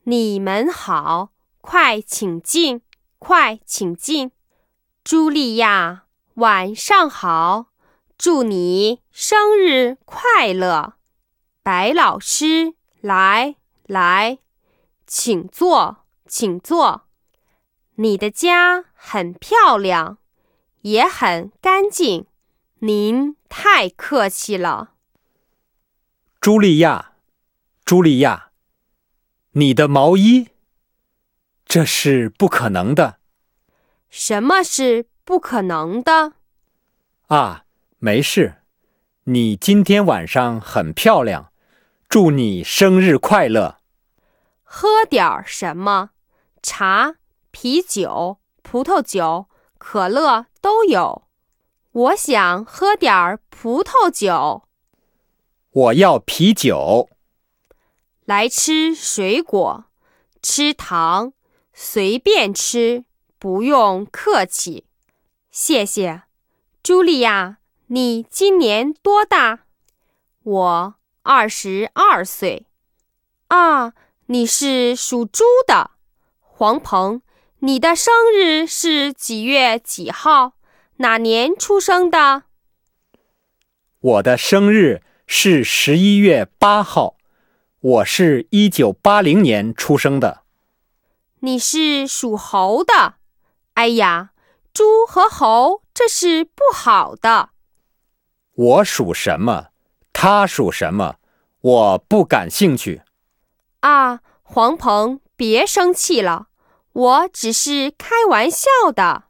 你们好，快请进，快请进。茱莉亚，晚上好，祝你生日快乐。白老师，来，请坐，请坐。你的家很漂亮，也很干净，您太客气了。 茱莉亚，你的毛衣？这是不可能的。 什么是不可能的？ 没事，你今天晚上很漂亮，祝你生日快乐。 喝点什么？茶、啤酒、葡萄酒、可乐都有。我想喝点葡萄酒。 我要啤酒。 来吃水果，吃糖，随便吃，不用客气。谢谢。茱莉亚，你今年多大？我22岁。你是属猪的。黄鹏，你的生日是几月几号？哪年出生的？ 我的生日是11月8号，我是1980年出生的。 你是属猴的。哎呀，猪和猴，这是不好的。 我属什么？他属什么？我不感兴趣。 黄鹏，别生气了，我只是开玩笑的。